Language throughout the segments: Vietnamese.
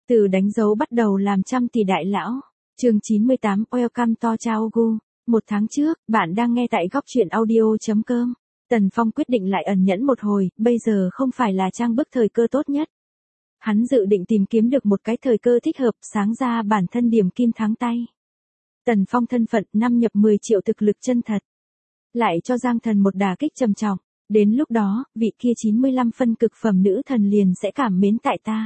Từ đánh dấu bắt đầu làm trăm tỷ đại lão. Chương 98 Welcome to Chaogu. Một tháng trước, bạn đang nghe tại góc truyện audio.com. Tần Phong quyết định lại ẩn nhẫn một hồi, bây giờ không phải là trang bức thời cơ tốt nhất. Hắn dự định tìm kiếm được một cái thời cơ thích hợp, sáng ra bản thân điểm kim thắng tay. Tần Phong thân phận năm nhập 10 triệu thực lực chân thật. Lại cho Giang Thần một đả kích trầm trọng. Đến lúc đó, vị kia 95 phân cực phẩm nữ thần liền sẽ cảm mến tại ta.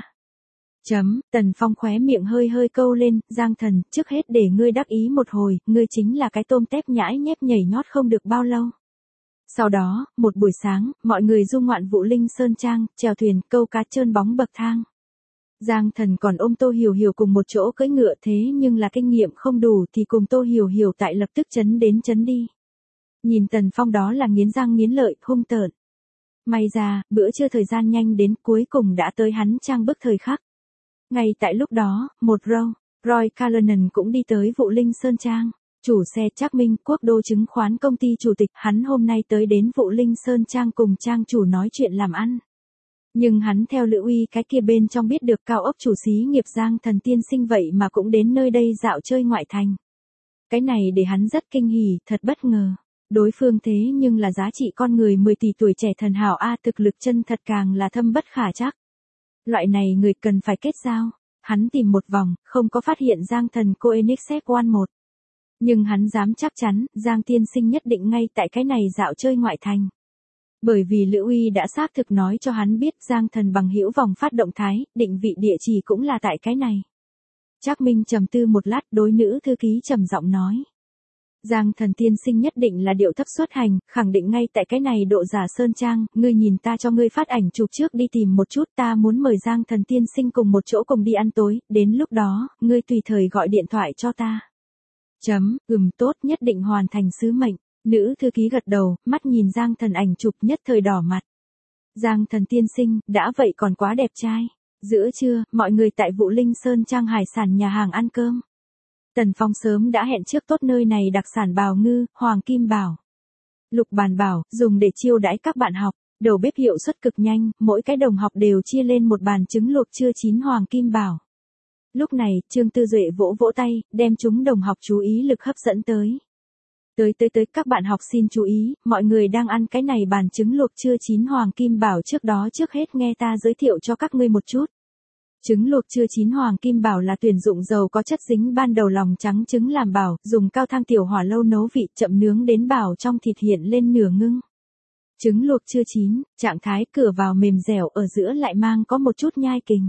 Tần Phong khóe miệng hơi hơi câu lên, Giang Thần, trước hết để ngươi đắc ý một hồi, ngươi chính là cái tôm tép nhãi nhép nhảy nhót không được bao lâu. Sau đó, một buổi sáng, mọi người du ngoạn Vũ Linh Sơn Trang, chèo thuyền, câu cá trơn bóng bậc thang. Giang Thần còn ôm Tô Hiểu Hiểu cùng một chỗ cưỡi ngựa, thế nhưng là kinh nghiệm không đủ thì cùng Tô Hiểu Hiểu tại lập tức chấn đến chấn đi. Nhìn Tần Phong đó là nghiến răng nghiến lợi, hung tợn. May ra, bữa trưa thời gian nhanh đến, cuối cùng đã tới hắn trang bức thời khắc. Ngay tại lúc đó, một Roy Cullinan cũng đi tới Vũ Linh Sơn Trang. Chủ xe Trác Minh, Quốc đô chứng khoán công ty chủ tịch, hắn hôm nay tới đến Vũ Linh Sơn Trang cùng trang chủ nói chuyện làm ăn. Nhưng hắn theo Lữ Uy cái kia bên trong biết được cao ốc chủ xí nghiệp Giang Thần tiên sinh vậy mà cũng đến nơi đây dạo chơi ngoại thành. Cái này để hắn rất kinh hỉ, thật bất ngờ. Đối phương thế nhưng là giá trị con người 10 tỷ tuổi trẻ thần hảo A, thực lực chân thật càng là thâm bất khả trắc. Loại này người cần phải kết giao. Hắn tìm một vòng, không có phát hiện Giang Thần cô Enixep One 1. Nhưng hắn dám chắc chắn, Giang tiên sinh nhất định ngay tại cái này dạo chơi ngoại thành. Bởi vì Lữ Uy đã xác thực nói cho hắn biết Giang Thần bằng hữu vòng phát động thái, định vị địa chỉ cũng là tại cái này. Trác Minh trầm tư một lát, đối nữ thư ký trầm giọng nói. Giang Thần tiên sinh nhất định là điệu thấp xuất hành, khẳng định ngay tại cái này độ giả Sơn Trang, ngươi nhìn ta cho ngươi phát ảnh chụp trước đi tìm một chút, ta muốn mời Giang Thần tiên sinh cùng một chỗ cùng đi ăn tối, đến lúc đó, ngươi tùy thời gọi điện thoại cho ta. Tốt, nhất định hoàn thành sứ mệnh. Nữ thư ký gật đầu, mắt nhìn Giang Thần ảnh chụp nhất thời đỏ mặt. Giang Thần tiên sinh, đã vậy còn quá đẹp trai. Giữa trưa, mọi người tại Vũ Linh Sơn Trang hải sản nhà hàng ăn cơm. Tần Phong sớm đã hẹn trước tốt nơi này đặc sản bào ngư, hoàng kim bảo. Lục bàn bảo, dùng để chiêu đãi các bạn học, đầu bếp hiệu suất cực nhanh, mỗi cái đồng học đều chia lên một bàn trứng luộc chưa chín hoàng kim bảo. Lúc này, Trương Tư Duệ vỗ vỗ tay, đem chúng đồng học chú ý lực hấp dẫn tới. Tới các bạn học xin chú ý, mọi người đang ăn cái này bàn trứng luộc chưa chín hoàng kim bảo, trước hết nghe ta giới thiệu cho các ngươi một chút. Trứng luộc chưa chín hoàng kim bảo là tuyển dụng dầu có chất dính ban đầu lòng trắng trứng làm bảo, dùng cao thang tiểu hỏa lâu nấu vị, chậm nướng đến bảo trong thịt hiện lên nửa ngưng. Trứng luộc chưa chín, trạng thái cửa vào mềm dẻo, ở giữa lại mang có một chút nhai kình.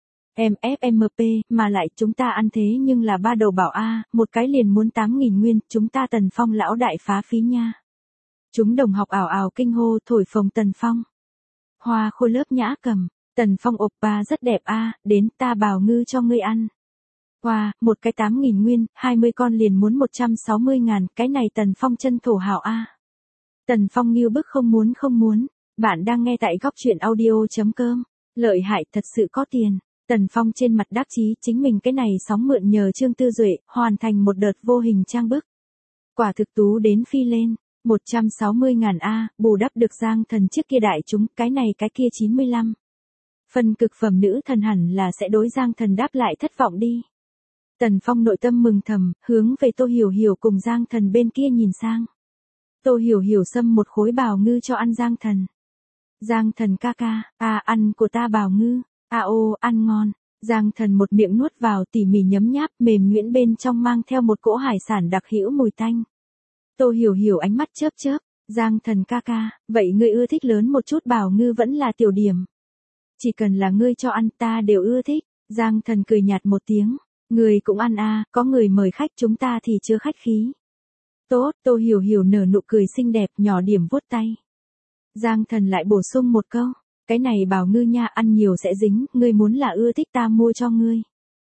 MFMP, mà lại chúng ta ăn thế nhưng là 3 đầu bảo A, một cái liền muốn 8.000 nguyên, chúng ta Tần Phong lão đại phá phí nha. Chúng đồng học ảo ảo kinh hô, thổi phồng Tần Phong. Hoa khôi lớp nhã cầm, Tần Phong oppa rất đẹp A, đến ta bào ngư cho ngươi ăn. Wow, một cái 8.000 nguyên, 20 con liền muốn 160.000, cái này Tần Phong chân thổ hảo A. Tần Phong nghiêu bức không muốn, bạn đang nghe tại góc truyện audio.com, lợi hại thật sự có tiền. Tần Phong trên mặt đắc chí, chính mình cái này sóng mượn nhờ Trương Tư Duệ, hoàn thành một đợt vô hình trang bức. Quả thực tú đến phi lên, 160.000 A, bù đắp được Giang Thần trước kia đại chúng, cái này cái kia 95. Phần cực phẩm nữ thần hẳn là sẽ đối Giang Thần đáp lại thất vọng đi. Tần Phong nội tâm mừng thầm, hướng về Tô Hiểu Hiểu cùng Giang Thần bên kia nhìn sang. Tô Hiểu Hiểu xâm một khối bào ngư cho ăn Giang Thần. Giang Thần ca ca, ăn của ta bào ngư. Ăn ngon. Giang Thần một miệng nuốt vào, tỉ mỉ nhấm nháp, mềm nhuyễn bên trong mang theo một cỗ hải sản đặc hữu mùi tanh. Tô Hiểu Hiểu ánh mắt chớp chớp, Giang Thần ca ca, vậy ngươi ưa thích lớn một chút bào ngư vẫn là tiểu điểm. Chỉ cần là ngươi cho ăn ta đều ưa thích. Giang Thần cười nhạt một tiếng, người cũng ăn có người mời khách, chúng ta thì chưa khách khí. Tốt, Tô Hiểu Hiểu nở nụ cười xinh đẹp, nhỏ điểm vuốt tay. Giang Thần lại bổ sung một câu. Cái này bào ngư nha, ăn nhiều sẽ dính, ngươi muốn là ưa thích ta mua cho ngươi.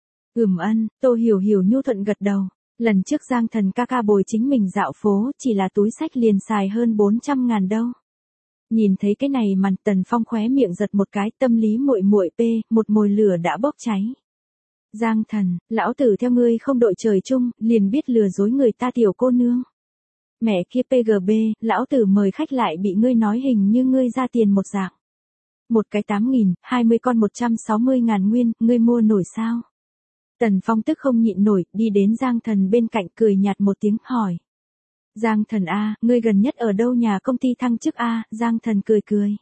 Tô Hiểu Hiểu nhu thuận gật đầu. Lần trước Giang Thần ca ca bồi chính mình dạo phố, chỉ là túi xách liền xài hơn 400.000 đâu. Nhìn thấy cái này màn, Tần Phong khóe miệng giật một cái, tâm lý muội muội một mồi lửa đã bốc cháy. Giang Thần, lão tử theo ngươi không đội trời chung, liền biết lừa dối người ta tiểu cô nương. Mẹ kia PGB, lão tử mời khách lại bị ngươi nói hình như ngươi ra tiền một dạng. Một cái 8.000, 20 con 160.000 nguyên, ngươi mua nổi sao? Tần Phong tức không nhịn nổi, đi đến Giang Thần bên cạnh cười nhạt một tiếng hỏi. Giang Thần a, ngươi gần nhất ở đâu nhà công ty thăng chức a? Giang Thần cười cười.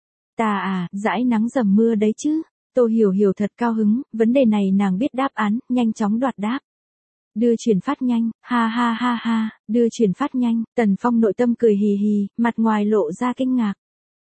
Ta à, dãi nắng dầm mưa đấy chứ. Tô Hiểu Hiểu thật cao hứng, vấn đề này nàng biết đáp án, nhanh chóng đoạt đáp. Đưa chuyển phát nhanh, ha ha ha ha, đưa chuyển phát nhanh, Tần Phong nội tâm cười hì hì, mặt ngoài lộ ra kinh ngạc.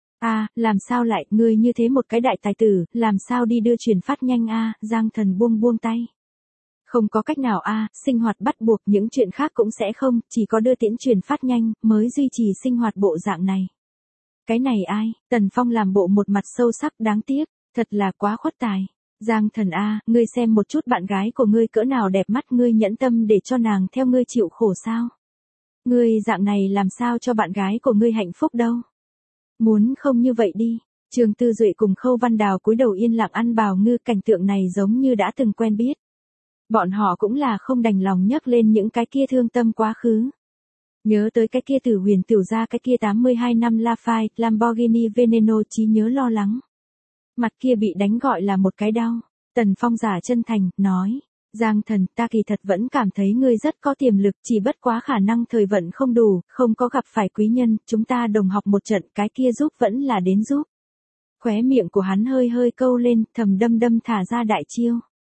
Làm sao lại, ngươi như thế một cái đại tài tử, làm sao đi đưa chuyển phát nhanh Giang Thần buông buông tay. Không có cách nào sinh hoạt bắt buộc, những chuyện khác cũng sẽ không, chỉ có đưa tiễn chuyển phát nhanh, mới duy trì sinh hoạt bộ dạng này. Cái này ai, Tần Phong làm bộ một mặt sâu sắc đáng tiếc, thật là quá khuất tài. Giang Thần ngươi xem một chút bạn gái của ngươi cỡ nào đẹp mắt, ngươi nhẫn tâm để cho nàng theo ngươi chịu khổ sao? Ngươi dạng này làm sao cho bạn gái của ngươi hạnh phúc đâu? Muốn không như vậy đi. Trương Tư Duệ cùng Khâu Văn Đào cúi đầu yên lặng ăn bào ngư, cảnh tượng này giống như đã từng quen biết. Bọn họ cũng là không đành lòng nhắc lên những cái kia thương tâm quá khứ. Nhớ tới cái kia Tử Huyền tiểu gia, cái kia 82 năm Lafayette, Lamborghini Veneno, trí nhớ lo lắng. Mặt kia bị đánh gọi là một cái đau. Tần Phong giả chân thành, nói. Giang Thần, ta kỳ thật vẫn cảm thấy ngươi rất có tiềm lực, chỉ bất quá khả năng thời vận không đủ, không có gặp phải quý nhân, chúng ta đồng học một trận, cái kia giúp vẫn là đến giúp. Khóe miệng của hắn hơi hơi câu lên, thầm đâm đâm thả ra đại chiêu.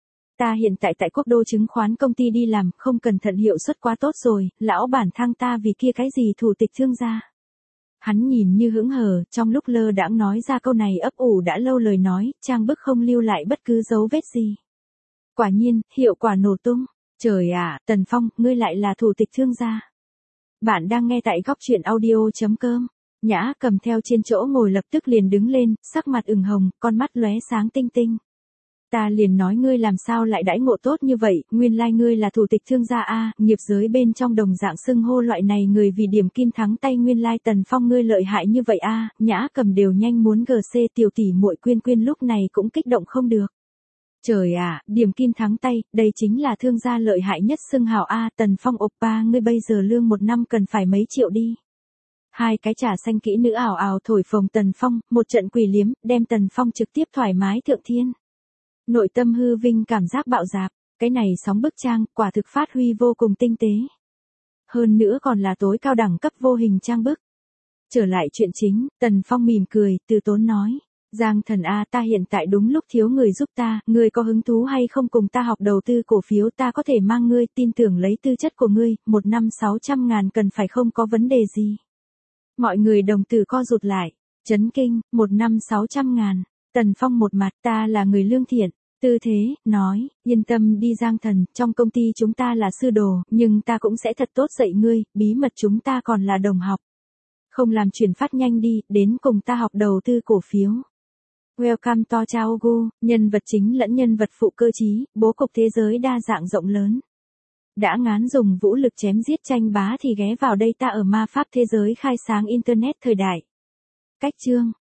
Ta hiện tại tại Quốc đô chứng khoán công ty đi làm, không cẩn thận hiệu suất quá tốt rồi, lão bản thăng ta vì kia cái gì thủ tịch thương gia. Hắn nhìn như hững hờ, trong lúc lơ đãng nói ra câu này ấp ủ đã lâu lời nói, trang bức không lưu lại bất cứ dấu vết gì. Quả nhiên, hiệu quả nổ tung. Trời ạ, Tần Phong, ngươi lại là thủ tịch thương gia. Bạn đang nghe tại góc truyện audio.com. Nhã cầm theo trên chỗ ngồi lập tức liền đứng lên, sắc mặt ửng hồng, con mắt lóe sáng tinh tinh. Ta liền nói ngươi làm sao lại đãi ngộ tốt như vậy, nguyên lai ngươi là thủ tịch thương gia nghiệp giới bên trong đồng dạng xưng hô loại này người vì điểm kim thắng tay, nguyên lai Tần Phong ngươi lợi hại như vậy Nhã cầm đều nhanh muốn GC, tiểu tỷ muội Quyên Quyên lúc này cũng kích động không được. Trời ạ, điểm kim thắng tay, đây chính là thương gia lợi hại nhất xưng hào Tần Phong oppa, ngươi bây giờ lương một năm cần phải mấy triệu đi. Hai cái trà xanh kỹ nữ ảo ảo thổi phồng Tần Phong, một trận quỷ liếm, đem Tần Phong trực tiếp thoải mái thượng thiên. Nội tâm hư vinh cảm giác bạo dạp, cái này sóng bức trang, quả thực phát huy vô cùng tinh tế. Hơn nữa còn là tối cao đẳng cấp vô hình trang bức. Trở lại chuyện chính, Tần Phong mỉm cười, từ tốn nói. Giang Thần ta hiện tại đúng lúc thiếu người giúp ta, ngươi có hứng thú hay không cùng ta học đầu tư cổ phiếu, ta có thể mang ngươi, tin tưởng lấy tư chất của ngươi, một năm 600.000 cần phải không có vấn đề gì. Mọi người đồng tử co rụt lại, chấn kinh, một năm 600.000, Tần Phong một mặt, ta là người lương thiện, tư thế, nói, yên tâm đi Giang Thần, trong công ty chúng ta là sư đồ, nhưng ta cũng sẽ thật tốt dạy ngươi, bí mật chúng ta còn là đồng học. Không làm chuyển phát nhanh đi, đến cùng ta học đầu tư cổ phiếu. Welcome to Chaogu, nhân vật chính lẫn nhân vật phụ cơ trí, bố cục thế giới đa dạng rộng lớn. Đã ngán dùng vũ lực chém giết tranh bá thì ghé vào đây, ta ở ma pháp thế giới khai sáng Internet thời đại. Cách chương.